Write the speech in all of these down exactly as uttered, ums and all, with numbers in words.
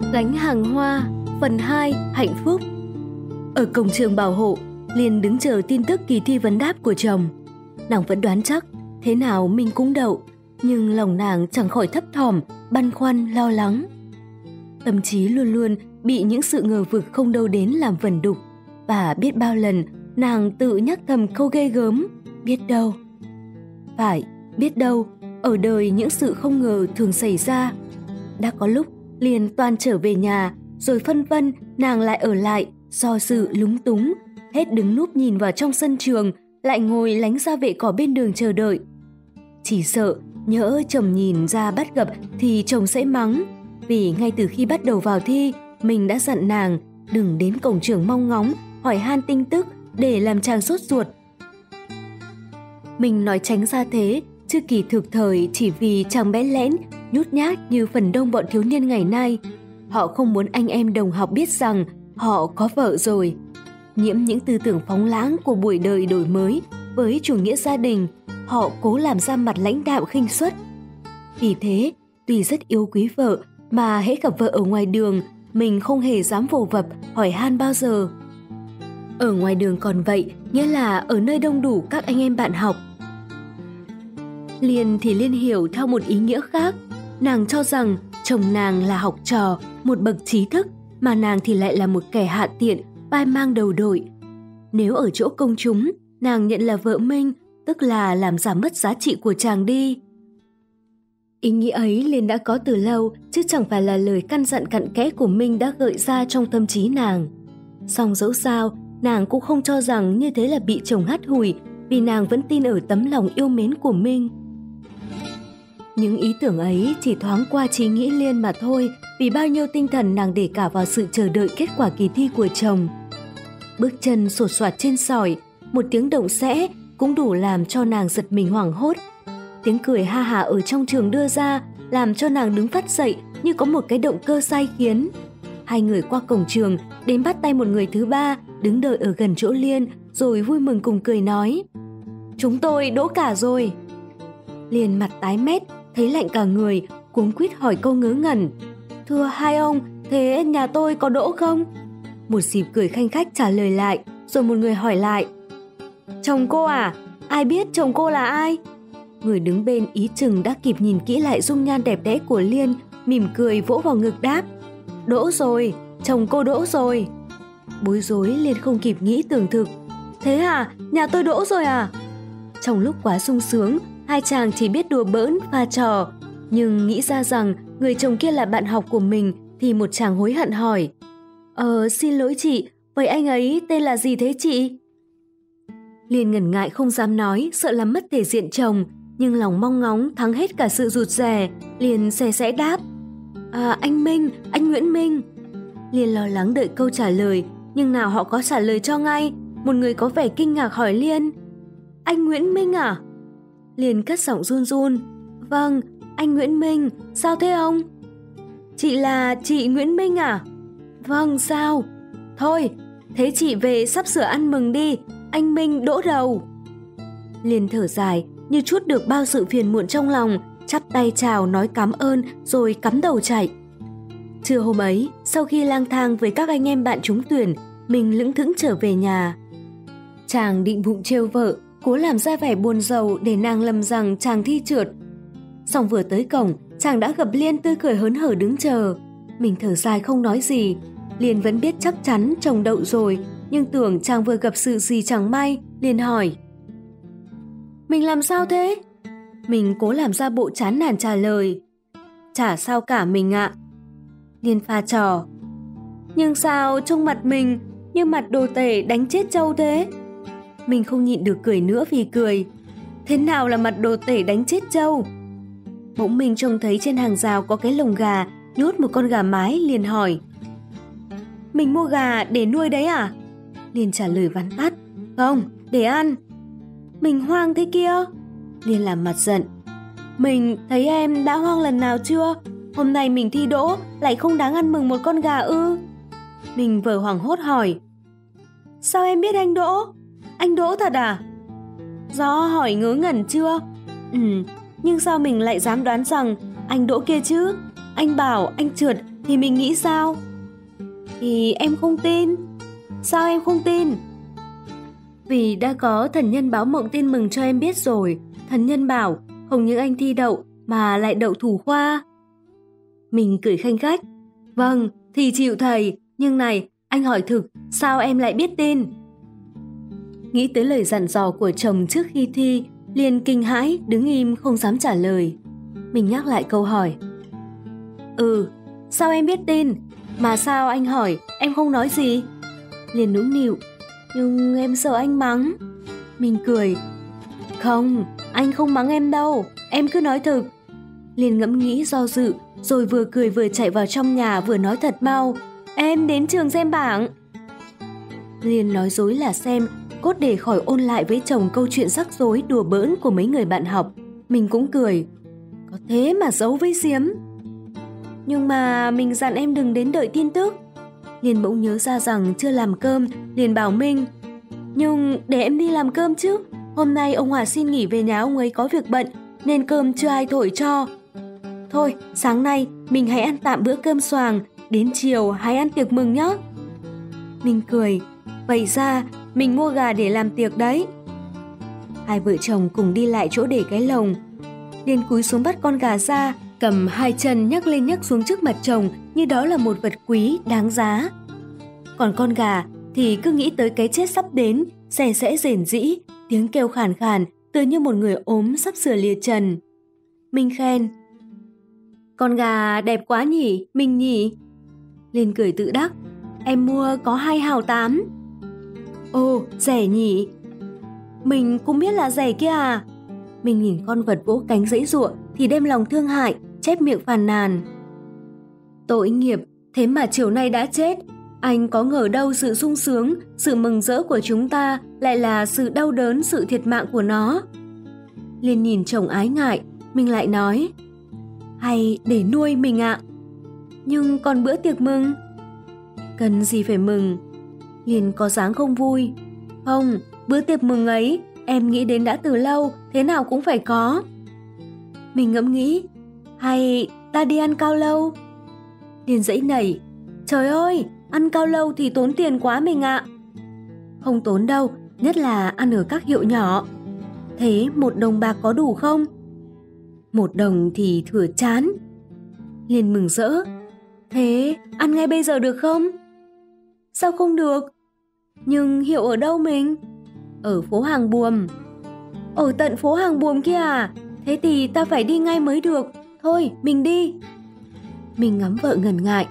Gánh hàng hoa, phần hai, hạnh phúc. Ở cổng trường bảo hộ, Liên đứng chờ tin tức kỳ thi vấn đáp của chồng. Nàng vẫn đoán chắc, thế nào mình cũng đậu, nhưng lòng nàng chẳng khỏi thấp thỏm, băn khoăn, lo lắng. Tâm trí luôn luôn bị những sự ngờ vực không đâu đến làm vẩn đục, và biết bao lần nàng tự nhắc thầm câu ghê gớm, biết đâu. Phải, biết đâu, ở đời những sự không ngờ thường xảy ra. Đã có lúc Liên toan trở về nhà, rồi phân vân nàng lại ở lại, do dự lúng túng, hết đứng núp nhìn vào trong sân trường, lại ngồi lánh ra vệ cỏ bên đường chờ đợi. Chỉ sợ nhỡ chồng nhìn ra bắt gặp thì chồng sẽ mắng, vì ngay từ khi bắt đầu vào thi, mình đã dặn nàng đừng đến cổng trường mong ngóng, hỏi han tin tức để làm chàng sốt ruột. Mình nói tránh ra thế, chứ kỳ thực thời chỉ vì chàng bẽn lẽn, nhút nhát như phần đông bọn thiếu niên ngày nay. Họ không muốn anh em đồng học biết rằng họ có vợ rồi. Nhiễm những tư tưởng phóng lãng của buổi đời đổi mới với chủ nghĩa gia đình, họ cố làm ra mặt lãnh đạm khinh suất. Vì thế, tuy rất yêu quý vợ, mà hễ gặp vợ ở ngoài đường, mình không hề dám vồ vập hỏi han bao giờ. Ở ngoài đường còn vậy, nghĩa là ở nơi đông đủ các anh em bạn học. Liên thì Liên hiểu theo một ý nghĩa khác. Nàng cho rằng chồng nàng là học trò, một bậc trí thức, mà nàng thì lại là một kẻ hạ tiện, vai mang đầu đội. Nếu ở chỗ công chúng, nàng nhận là vợ Minh, tức là làm giảm mất giá trị của chàng đi. Ý nghĩ ấy Liên đã có từ lâu, chứ chẳng phải là lời căn dặn cặn kẽ của Minh đã gợi ra trong tâm trí nàng. Song dẫu sao, nàng cũng không cho rằng như thế là bị chồng hắt hủi, vì nàng vẫn tin ở tấm lòng yêu mến của Minh. Những ý tưởng ấy chỉ thoáng qua trí nghĩ Liên mà thôi, vì bao nhiêu tinh thần nàng để cả vào sự chờ đợi kết quả kỳ thi của chồng. Bước chân sột soạt trên sỏi, một tiếng động xẽ cũng đủ làm cho nàng giật mình hoảng hốt. Tiếng cười ha hả ở trong trường đưa ra làm cho nàng đứng phát dậy như có một cái động cơ sai khiến. Hai người qua cổng trường đến bắt tay một người thứ ba đứng đợi ở gần chỗ Liên, rồi vui mừng cùng cười nói: "Chúng tôi đỗ cả rồi." Liên mặt tái mét, thấy lạnh cả người, cuống quýt hỏi câu ngớ ngẩn: "Thưa hai ông, thế nhà tôi có đỗ không?" Một dịp cười khanh khách trả lời lại, rồi một người hỏi lại: "Chồng cô à? Ai biết chồng cô là ai?" Người đứng bên ý chừng đã kịp nhìn kỹ lại dung nhan đẹp đẽ của Liên, mỉm cười vỗ vào ngực đáp: "Đỗ rồi, chồng cô đỗ rồi." Bối rối Liên không kịp nghĩ tưởng thực: "Thế à, nhà tôi đỗ rồi à?" Trong lúc quá sung sướng, hai chàng chỉ biết đùa bỡn, pha trò, nhưng nghĩ ra rằng người chồng kia là bạn học của mình thì một chàng hối hận hỏi: Ờ, xin lỗi chị, vậy anh ấy tên là gì thế chị?" Liên ngần ngại không dám nói, sợ làm mất thể diện chồng, nhưng lòng mong ngóng thắng hết cả sự rụt rè, liền xe sẽ đáp: "À, anh Minh, anh Nguyễn Minh." Liên lo lắng đợi câu trả lời, nhưng nào họ có trả lời cho ngay. Một người có vẻ kinh ngạc hỏi Liên: "Anh Nguyễn Minh à?" Liên cất giọng run run: "Vâng, anh Nguyễn Minh, sao thế ông?" "Chị là chị Nguyễn Minh à?" "Vâng, sao?" "Thôi, thế chị về sắp sửa ăn mừng đi, anh Minh đỗ đầu." Liên thở dài, như trút được bao sự phiền muộn trong lòng, chắp tay chào nói cảm ơn rồi cắm đầu chạy. Trưa hôm ấy, sau khi lang thang với các anh em bạn trúng tuyển, mình lững thững trở về nhà. Chàng định bụng trêu vợ, cố làm ra vẻ buồn rầu để nàng lầm rằng chàng thi trượt. Xong vừa tới cổng, chàng đã gặp Liên tươi cười hớn hở đứng chờ. Mình thở dài không nói gì. Liên vẫn biết chắc chắn chồng đậu rồi, nhưng tưởng chàng vừa gặp sự gì chẳng may, liền hỏi: "Mình làm sao thế?" Mình cố làm ra bộ chán nản trả lời: "Chả sao cả mình ạ." Liên pha trò: "Nhưng sao trông mặt mình như mặt đồ tể đánh chết trâu thế?" Mình không nhịn được cười nữa vì cười: "Thế nào là mặt đồ tể đánh chết trâu?" Bỗng mình trông thấy trên hàng rào có cái lồng gà, nhốt một con gà mái, liền hỏi: "Mình mua gà để nuôi đấy à?" Liên trả lời vắn tắt: "Không, để ăn." "Mình hoang thế kia." Liên làm mặt giận: "Mình thấy em đã hoang lần nào chưa? Hôm nay mình thi đỗ, lại không đáng ăn mừng một con gà ư?" Mình vờ hoảng hốt hỏi: "Sao em biết anh đỗ? Anh đỗ thật à?" "Do hỏi ngớ ngẩn chưa?" "Ừ, nhưng sao mình lại dám đoán rằng anh đỗ kia chứ? Anh bảo anh trượt, Thì mình nghĩ sao? Thì em không tin. Sao em không tin? Vì đã có thần nhân báo mộng tin mừng cho em biết rồi. Thần nhân bảo không những anh thi đậu mà lại đậu thủ khoa. Mình cười khanh khách. Vâng, thì chịu thầy. Nhưng này, anh hỏi thực, sao em lại biết tin? Nghĩ tới lời dặn dò của chồng trước khi thi, liền kinh hãi đứng im không dám trả lời. Mình nhắc lại câu hỏi. Ừ, sao em biết tin? Mà sao anh hỏi, em không nói gì? Liền nũng nịu. Nhưng em sợ anh mắng. Mình cười. Không, anh không mắng em đâu, em cứ nói thực. Liền ngẫm nghĩ do dự, rồi vừa cười vừa chạy vào trong nhà vừa nói thật mau. Em đến trường xem bảng. Liền nói dối là xem, cốt để khỏi ôn lại với chồng câu chuyện rắc rối đùa bỡn của mấy người bạn học. Mình cũng cười. Có thế mà giấu với Diếm. Nhưng mà mình dặn em đừng đến đợi tin tức. Liền bỗng nhớ ra rằng chưa làm cơm, liền bảo Minh. Nhưng để em đi làm cơm chứ. Hôm nay ông Hòa xin nghỉ về nhà ông ấy có việc bận, nên cơm chưa ai thổi cho. Thôi, sáng nay mình hãy ăn tạm bữa cơm xoàng, đến chiều hãy ăn tiệc mừng nhé. Mình cười. Vậy ra mình mua gà để làm tiệc đấy. Hai vợ chồng cùng đi lại chỗ để cái lồng. Liền cúi xuống bắt con gà ra, cầm hai chân nhấc lên nhấc xuống trước mặt chồng như đó là một vật quý đáng giá. Còn con gà thì cứ nghĩ tới cái chết sắp đến, xè xẽ rền rĩ, tiếng kêu khàn khàn tựa như một người ốm sắp sửa lìa trần. Mình khen. Con gà đẹp quá nhỉ, mình nhỉ? Liền cười tự đắc. Em mua có hai hào tám. Ồ, rẻ nhỉ? Mình cũng biết là rẻ kia à? Mình nhìn con vật vỗ cánh giãy giụa thì đem lòng thương hại, chép miệng phàn nàn. Tội nghiệp, thế mà chiều nay đã chết. Anh có ngờ đâu sự sung sướng, sự mừng rỡ của chúng ta lại là sự đau đớn, sự thiệt mạng của nó. Liền nhìn chồng ái ngại, mình lại nói. Hay để nuôi mình ạ. Nhưng còn bữa tiệc mừng? Cần gì phải mừng? Liền có dáng không vui. Không, bữa tiệc mừng ấy em nghĩ đến đã từ lâu, thế nào cũng phải có. Mình ngẫm nghĩ. Hay ta đi ăn cao lâu? Liền dãy nảy. Trời ơi, ăn cao lâu thì tốn tiền quá mình ạ. Không tốn đâu, nhất là ăn ở các hiệu nhỏ. Thế một đồng bạc có đủ không? Một đồng thì thừa chán. Liền mừng rỡ. Thế ăn ngay bây giờ được không? Sao không được? Nhưng hiệu ở đâu mình? Ở phố Hàng Buồm. Ở tận phố Hàng Buồm kia à? Thế thì ta phải đi ngay mới được. Thôi, mình đi. Mình ngắm vợ ngần ngại.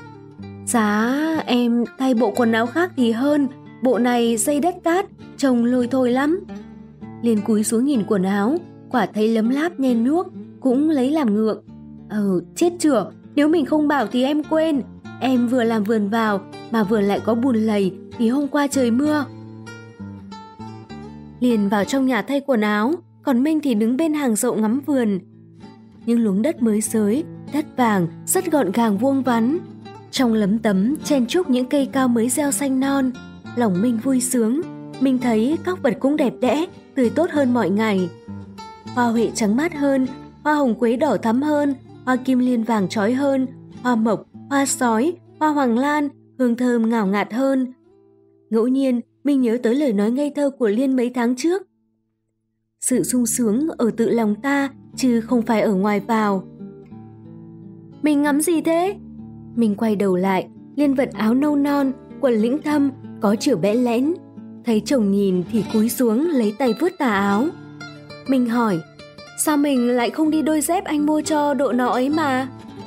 Giá em thay bộ quần áo khác thì hơn. Bộ này dây đất cát, trông lôi thôi lắm. Liền cúi xuống nhìn quần áo, quả thấy lấm láp nhen nuốc, cũng lấy làm ngượng. Ờ, chết chửa, nếu mình không bảo thì em quên. Em vừa làm vườn vào mà vừa lại có bùn lầy vì hôm qua trời mưa. Liền vào trong nhà thay quần áo, còn Minh thì đứng bên hàng rậu ngắm vườn. Những luống đất mới xới, đất vàng rất gọn gàng vuông vắn. Trong lấm tấm chen chúc những cây cao mới gieo xanh non. Lòng Minh vui sướng. Mình thấy các vật cũng đẹp đẽ, tươi tốt hơn mọi ngày. Hoa huệ trắng mát hơn, hoa hồng quế đỏ thắm hơn, hoa kim liên vàng chói hơn, hoa mộc, hoa sói, hoa hoàng lan, hương thơm ngào ngạt hơn. Ngẫu nhiên, mình nhớ tới lời nói ngây thơ của Liên mấy tháng trước. Sự sung sướng ở tự lòng ta, chứ không phải ở ngoài vào. Mình ngắm gì thế? Mình quay đầu lại, Liên vật áo nâu non, quần lĩnh thâm, có chiều bẽ lẽn. Thấy chồng nhìn thì cúi xuống lấy tay vuốt tà áo. Mình hỏi, sao mình lại không đi đôi dép anh mua cho độ nọ ấy mà?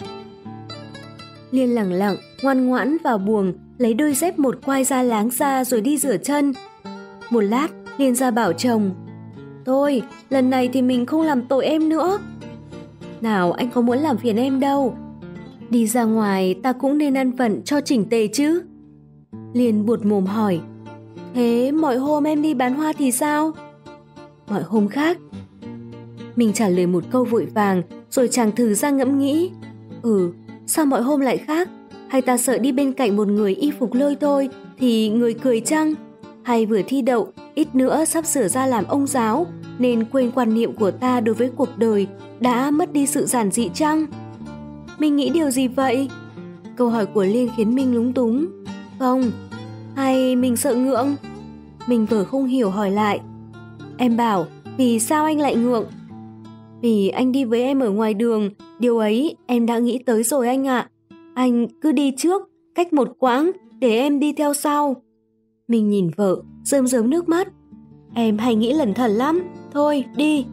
Liên lẳng lặng, ngoan ngoãn vào buồng, lấy đôi dép một quai ra láng ra rồi đi rửa chân. Một lát, Liên ra bảo chồng, thôi, lần này thì mình không làm tội em nữa. Nào, anh có muốn làm phiền em đâu. Đi ra ngoài ta cũng nên ăn phận cho chỉnh tề chứ. Liên buột mồm hỏi, thế mọi hôm em đi bán hoa thì sao? Mọi hôm khác. Mình trả lời một câu vội vàng, rồi chàng thử ra ngẫm nghĩ. Ừ, sao mọi hôm lại khác? Hay ta sợ đi bên cạnh một người y phục lôi thôi thì người cười chăng? Hay vừa thi đậu, ít nữa sắp sửa ra làm ông giáo, nên quên quan niệm của ta đối với cuộc đời, đã mất đi sự giản dị chăng? Mình nghĩ điều gì vậy? câu hỏi của Liên khiến Minh lúng túng. Không, hay mình sợ ngượng? Mình vừa không hiểu hỏi lại. Em bảo, vì sao anh lại ngượng? Vì anh đi với em ở ngoài đường, điều ấy em đã nghĩ tới rồi anh ạ. Anh cứ đi trước, cách một quãng, để em đi theo sau. Mình nhìn vợ, rơm rớm nước mắt. Em hay nghĩ lẩn thẩn lắm, thôi đi.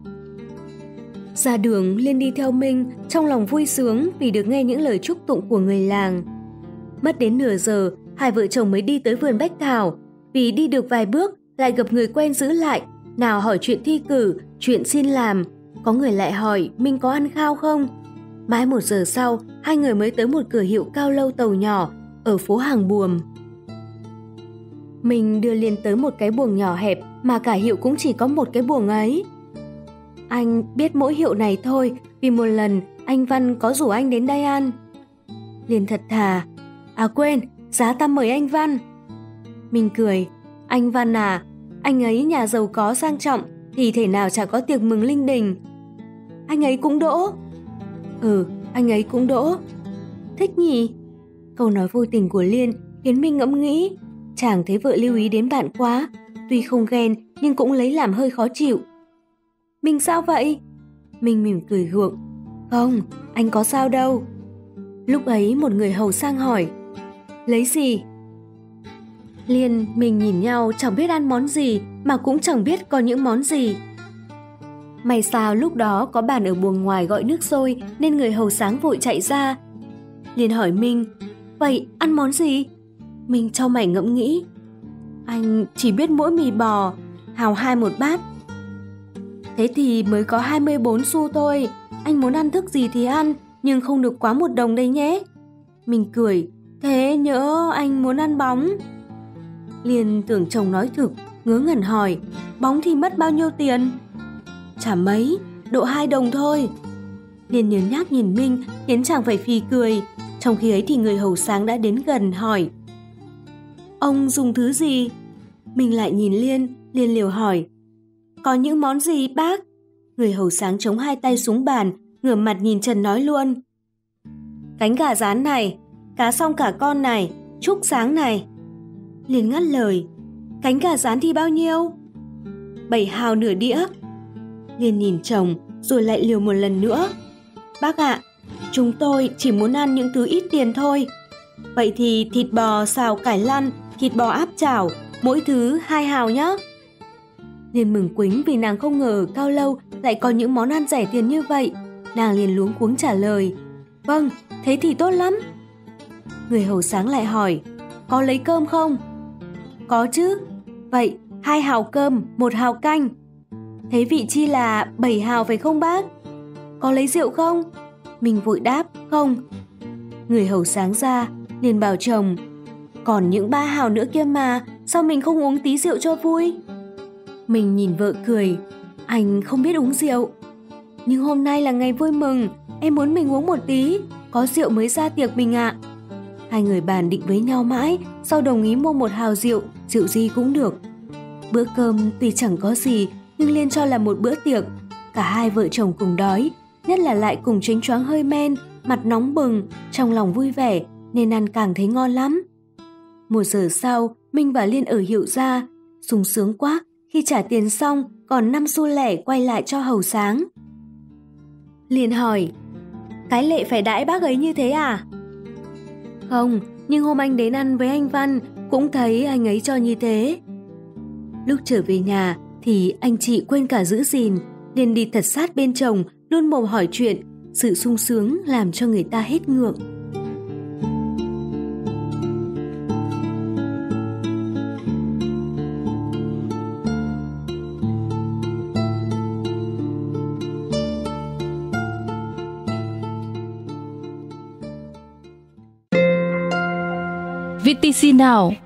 Ra đường, Liên đi theo Minh, trong lòng vui sướng vì được nghe những lời chúc tụng của người làng. Mất đến nửa giờ, hai vợ chồng mới đi tới vườn bách thảo. Vì đi được vài bước, lại gặp người quen giữ lại, nào hỏi chuyện thi cử, chuyện xin làm. Có người lại hỏi Minh có ăn khao không. Mãi một giờ sau, hai người mới tới một cửa hiệu cao lâu tàu nhỏ ở phố Hàng Buồm. Mình đưa Liên tới một cái buồng nhỏ hẹp mà cả hiệu cũng chỉ có một cái buồng ấy. Anh biết mỗi hiệu này thôi, vì một lần anh Văn có rủ anh đến đây ăn. Liên thật thà. À quên, giá ta mời anh Văn. Mình cười. Anh Văn à, anh ấy nhà giàu có sang trọng thì thể nào chả có tiệc mừng linh đình. Anh ấy cũng đỗ. Ừ, anh ấy cũng đỗ. Thích nhỉ? Câu nói vô tình của Liên khiến mình ngẫm nghĩ. Chàng thấy vợ lưu ý đến bạn quá, tuy không ghen nhưng cũng lấy làm hơi khó chịu. Mình sao vậy? Mình mỉm cười gượng. Không, anh có sao đâu. Lúc ấy một người hầu sang hỏi. Lấy gì? Liên, mình nhìn nhau chẳng biết ăn món gì mà cũng chẳng biết có những món gì. May sao lúc đó có bàn ở buồng ngoài gọi nước sôi nên người hầu sáng vội chạy ra. Liên hỏi Minh, vậy ăn món gì? Mình chau mày ngẫm nghĩ. Anh chỉ biết mỗi mì bò, hào hai một bát. Thế thì mới có hai mươi bốn xu thôi. Anh muốn ăn thức gì thì ăn, nhưng không được quá một đồng đây nhé. Mình cười, thế nhỡ anh muốn ăn bóng. Liên tưởng chồng nói thực, ngớ ngẩn hỏi, bóng thì mất bao nhiêu tiền? Chả mấy, độ hai đồng thôi. Liên nhớ nhác nhìn Minh, khiến chàng phải phì cười. Trong khi ấy thì người hầu sáng đã đến gần hỏi, ông dùng thứ gì? Mình lại nhìn Liên, Liên liều hỏi, có những món gì bác? Người hầu sáng chống hai tay xuống bàn, ngửa mặt nhìn Trần nói luôn. Cánh gà rán này, cá song cả con này, trúc sáng này. Liên ngắt lời, cánh gà rán thì bao nhiêu? Bảy hào nửa đĩa. Liên nhìn chồng, rồi lại liều một lần nữa. Bác ạ, chúng tôi chỉ muốn ăn những thứ ít tiền thôi. Vậy thì thịt bò xào cải lăn, thịt bò áp chảo, mỗi thứ hai hào nhé. Liên mừng quính vì nàng không ngờ ở Cao Lâu lại có những món ăn rẻ tiền như vậy. Nàng liền luống cuống trả lời, vâng, thế thì tốt lắm. Người hầu sáng lại hỏi, có lấy cơm không? Có chứ. Vậy hai hào cơm, một hào canh. Thế vị chi là bảy hào phải không bác? Có lấy rượu không? Mình vội đáp, không. Người hầu sáng ra, liền bảo chồng, còn những ba hào nữa kia mà, sao mình không uống tí rượu cho vui? Mình nhìn vợ cười, anh không biết uống rượu. Nhưng hôm nay là ngày vui mừng, em muốn mình uống một tí, có rượu mới ra tiệc mình ạ. Hai người bàn định với nhau mãi, sau đồng ý mua một hào rượu, rượu gì cũng được. Bữa cơm tuy chẳng có gì, nhưng Liên cho là một bữa tiệc. Cả hai vợ chồng cùng đói, nhất là lại cùng chênh choáng hơi men, mặt nóng bừng, trong lòng vui vẻ, nên ăn càng thấy ngon lắm. Một giờ sau, Minh và Liên ở hiệu ra, sung sướng quá, khi trả tiền xong, còn năm xu lẻ quay lại cho hầu sáng. Liên hỏi, cái Lệ phải đãi bác ấy như thế à? Không, nhưng hôm anh đến ăn với anh Văn, cũng thấy anh ấy cho như thế. Lúc trở về nhà, thì anh chị quên cả giữ gìn, liền đi thật sát bên chồng, luôn mồm hỏi chuyện, sự sung sướng làm cho người ta hết ngượng. vê tê xê Now,